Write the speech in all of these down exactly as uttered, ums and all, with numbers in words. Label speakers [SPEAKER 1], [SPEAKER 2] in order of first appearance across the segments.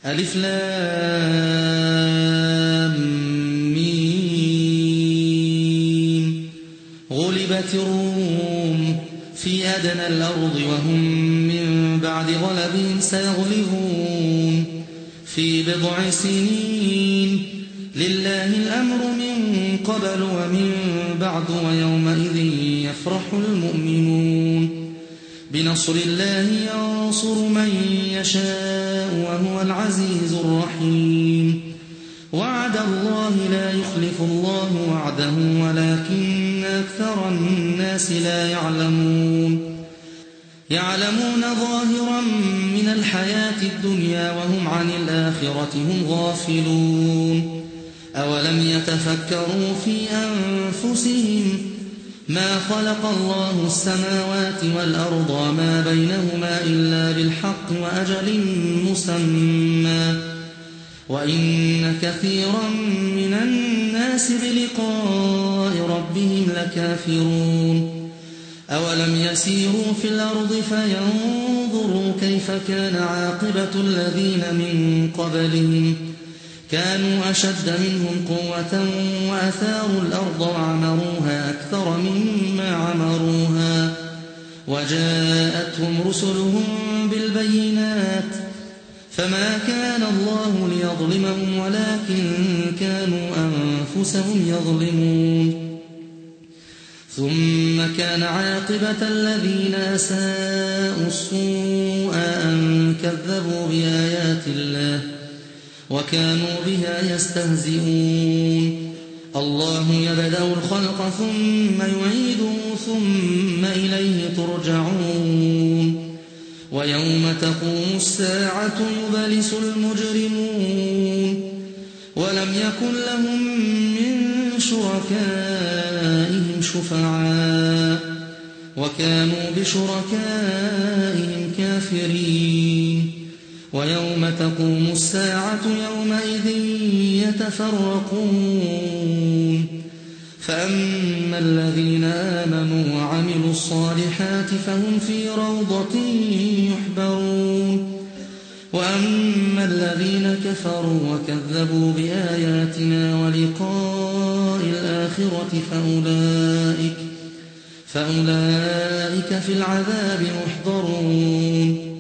[SPEAKER 1] ألف لام ميم. غلبت الروم في أدنى الأرض وهم من بعد غلبهم سيغلبون في بضع سنين. لله الأمر من قبل ومن بعد ويومئذ يفرح المؤمنون. بنصر الله ينصر من يشاء وهو العزيز الرحيم. وعد الله لا يخلف الله وعده ولكن أكثر الناس لا يعلمون. يعلمون ظاهرا من الحياة الدنيا وهم عن الآخرة هم غافلون. أولم يتفكروا في أنفسهم ما خلق الله السماوات والأرض وما بينهما إلا بالحق وأجل مسمى وإن كثيرا من الناس بلقاء ربهم لكافرون. أولم يسيروا في الأرض فينظروا كيف كان عاقبة الذين من قبلهم كانوا أشد منهم قوة وأثاروا الأرض وعمروها أكثر مما عمروها وجاءتهم رسلهم بالبينات فما كان الله ليظلمهم ولكن كانوا أنفسهم يظلمون. ثم كان عاقبة الذين أساءوا السوء أن كذبوا بآيات الله وكانوا بها يستهزئون. الله يبدأ الخلق ثم يعيده ثم إليه ترجعون. ويوم تقوم الساعة يبلس المجرمون ولم يكن لهم من شركائهم شفعاء وكانوا بشركائهم كافرين. ويوم تقوم الساعة يومئذ يتفرقون فأما الذين آمنوا وعملوا الصالحات فهم في روضة يحبرون وأما الذين كفروا وكذبوا بآياتنا ولقاء الآخرة فأولئك, فأولئك في العذاب محضرون.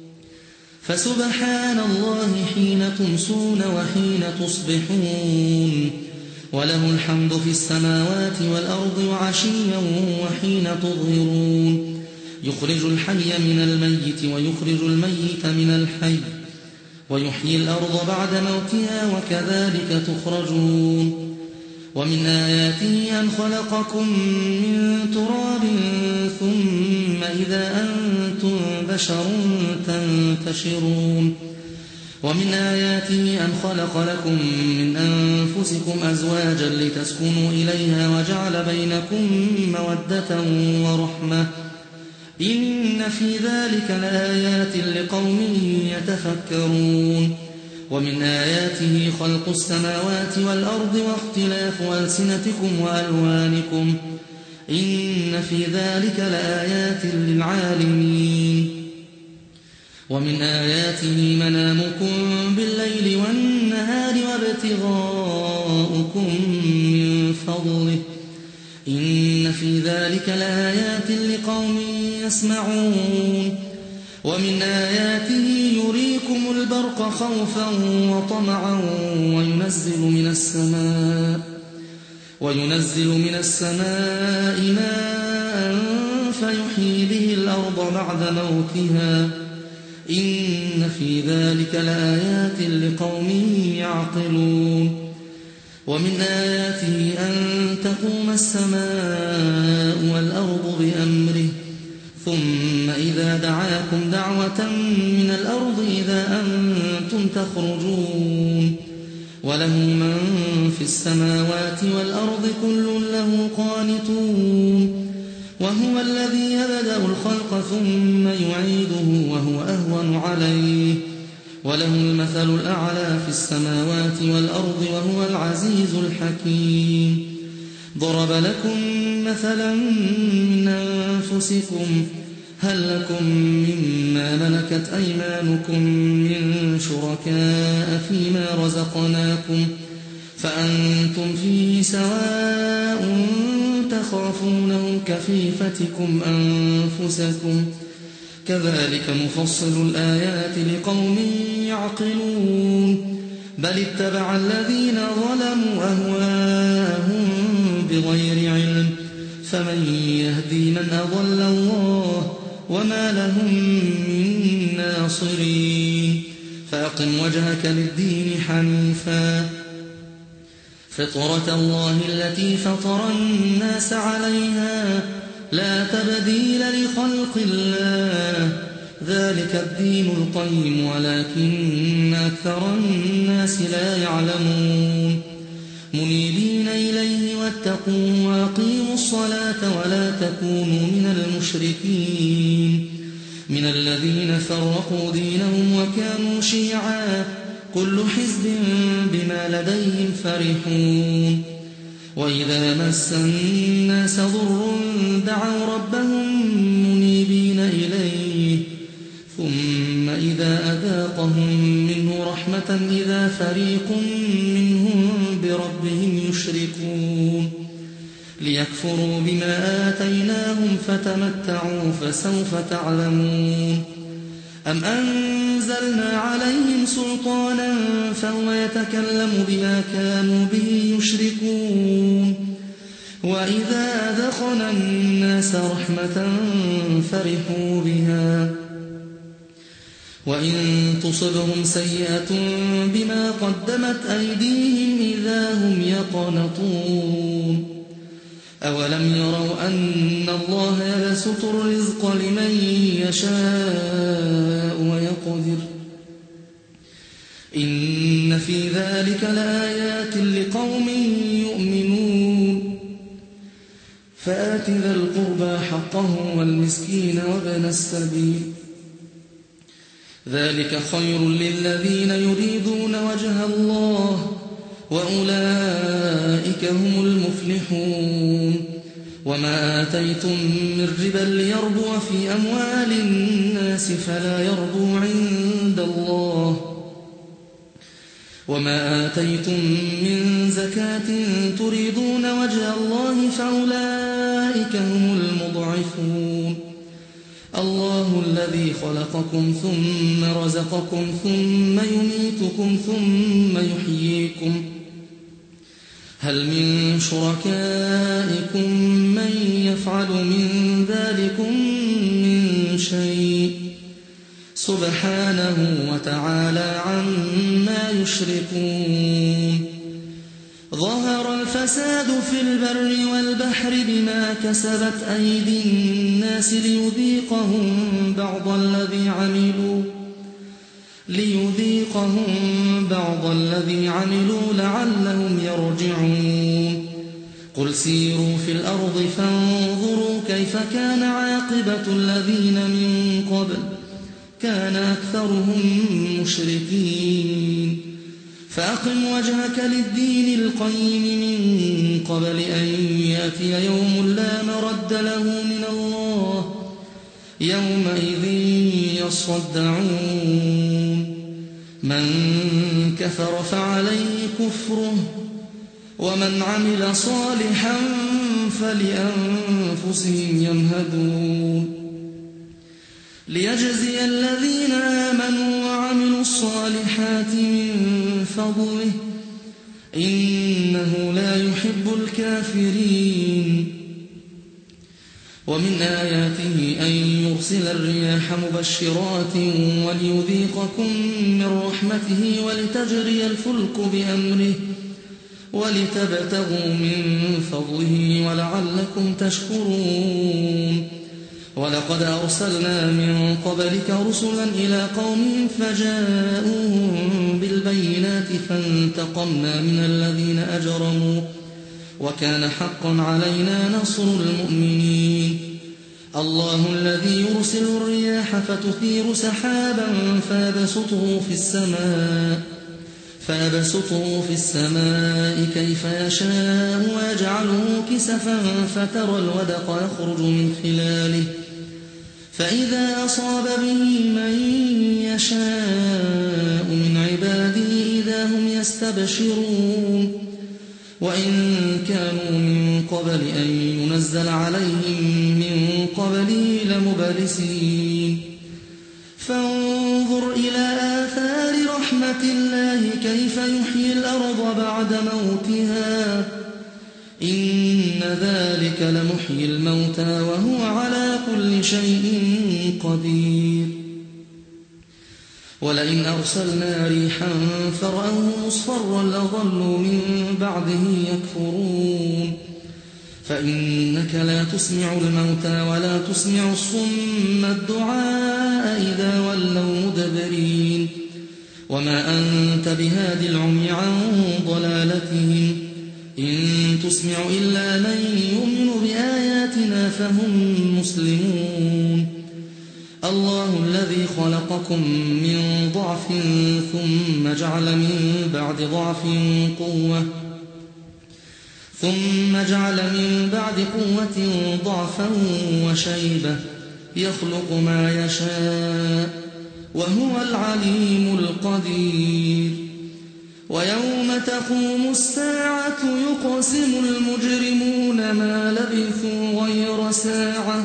[SPEAKER 1] فسبحان الله حين تمسون وحين تصبحون وله الحمد في السماوات والأرض وعشيا وحين تظهرون. يخرج الحي من الميت ويخرج الميت من الحي ويحيي الأرض بعد موتها وكذلك تخرجون. ومن آياته أن خلقكم من تراب ثم إذا أنتم بشر تنتشرون. ومن آياته أن خلق لكم من أنفسكم أزواجا لتسكنوا إليها وجعل بينكم مودة ورحمة إن في ذلك لآيات لقوم يتفكرون. ومن آياته خلق السماوات والأرض واختلاف ألسنتكم وألوانكم إن في ذلك لآيات للعالمين. ومن آياته منامكم بالليل والنهار وابتغاؤكم من فضله إن في ذلك لآيات لقوم يسمعون. ومن آياته يريكم البرق خوفا وطمعا وينزل من السماء وينزل من السماء ماء فيحيي به الأرض بعد موتها إن في ذلك لآيات لقوم يعقلون. ومن آياته أن تقوم السماء والأرض بأمره ثم إذا دعاكم دعوة من الأرض إذا أنتم تخرجون. وله من في السماوات والأرض كل له قانتون. وهو الذي يبدأ الخلق ثم يعيده وهو أهون عليه وله المثل الأعلى في السماوات والأرض وهو العزيز الحكيم. ضرب لكم مثلا من أنفسكم هل لكم مما ملكت أيمانكم من شركاء فيما رزقناكم فأنتم فيه سواء تخافونهم كخيفتكم أنفسكم كذلك نفصل الآيات لقوم يعقلون بل اتبع الذين ظلموا أهواءهم بغير علم فمن يهدي من أضل الله وما لهم من ناصرين فأقم وجهك للدين حنيفا فطرة الله التي فطر الناس عليها لا تبديل لخلق الله ذلك الدين القيم ولكن أكثر الناس لا يعلمون منيبين إليه واتقوا وأقيموا الصلاة ولا تكونوا من المشركين من الذين فرقوا دينهم وكانوا شيعا كل حزب بما لديهم فرحون وإذا مس الناس ضر دعوا ربهم منيبين إليه ثم إذا أذاقهم منه رحمة إذا فريق منهم بربهم يشركون ليكفروا بما آتيناهم فتمتعوا فسوف تعلمون أم أنزلنا عليهم سلطانا فهو يتكلم بما كانوا به يشركون وإذا أذقنا الناس رحمة فرحوا بها وإن تصبهم سيئة بما قدمت أيديهم إذا هم يقنطون أولم يروا أن الله يبسط الرزق لمن يشاء ويقدر إن في ذلك لآيات لقوم يؤمنون فآت ذا القربى حقه والمسكين وابن السبيل ذلك خير للذين يريدون وجه الله وأولئك هم المفلحون وما آتيتم من ربا ليربو في أموال الناس فلا يربو عند الله وما آتيتم من زكاة تريدون وجه الله فأولئك هم المضعفون الله الذي خلقكم ثم رزقكم ثم يميتكم ثم يحييكم هل من شركائكم من يفعل من ذلكم من شيء سبحانه وتعالى عما يشركون ظهر الفساد في البر والبحر بما كسبت أيدي الناس ليذيقهم بعض الذي عملوا ليذيقهم بعض الذي عملوا لعلهم يرجعون قل سيروا في الأرض فانظروا كيف كان عاقبة الذين من قبل كان أكثرهم مشركين فأقم وجهك للدين القيم من قبل أن يأتي يوم لا مرد له من الله يومئذ يصدعون من كفر فعليه كفره ومن عمل صالحا فلأنفسهم يمهدون ليجزي الذين آمنوا وعملوا الصالحات من فضله إنه لا يحب الكافرين ومن آياته أن يرسل الرياح مبشرات وليذيقكم من رحمته ولتجري الفلك بأمره ولتبتغوا من فضله ولعلكم تشكرون ولقد أرسلنا من قبلك رسلا إلى قومهم فجاءوهم بالبينات فانتقمنا من الذين أجرموا وكان حقا علينا نصر المؤمنين الله الذي يرسل الرياح فتثير سحابا فيبسطه في السماء فيبسطه في السماء كيف يشاء ويجعله كسفا فترى الودق يخرج من خلاله فإذا أصاب به من يشاء من يستبشرون وإن كانوا من قبل أن ينزل عليهم من قبله لمبلسين فانظر إلى آثار رحمة الله كيف يحيي الأرض بعد موتها إن ذلك لمحيي الموتى وهو على كل شيء قدير ولئن أرسلنا ريحا فرأوه مصفرا لظلوا من بعده يكفرون فإنك لا تسمع الموتى ولا تسمع الصم الدعاء إذا ولوا مدبرين وما أنت بهادي العمي عن ضلالتهم إن تسمع إلا من يؤمن بآياتنا فهم مسلمون الله الذي خلقكم من ضعف ثم جعل من بعد ضعف قوة ثم جعل من بعد قوة ضعفا وشيبة يخلق ما يشاء وهو العليم القدير ويوم تقوم الساعة يقسم المجرمون ما لبثوا غير ساعة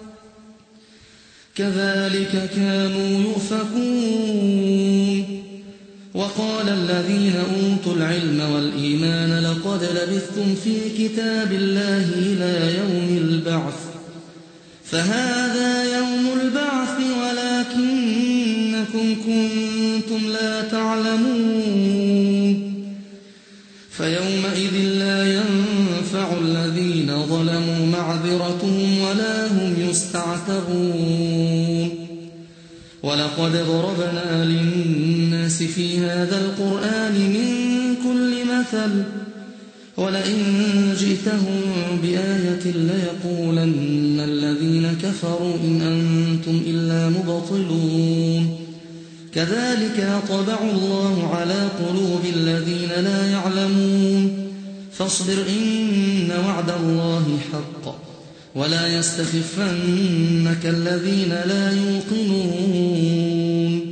[SPEAKER 1] كذلك كانوا يؤفكون وقال الذين أوتوا العلم والإيمان لقد لبثتم في كتاب الله إلى يوم البعث فهذا يوم البعث ولكنكم كنتم لا تعلمون فيومئذ لا ينفع الذين ظلموا معذرتهم ولا هم يستعتبون ولقد ضربنا للناس في هذا القرآن من كل مثل ولئن جئتهم بآية ليقولن الذين كفروا إن أنتم إلا مبطلون كذلك طبع الله على قلوب الذين لا يعلمون فاصبر إن وعد الله حق ولا يستخفنك الذين لا يوقنون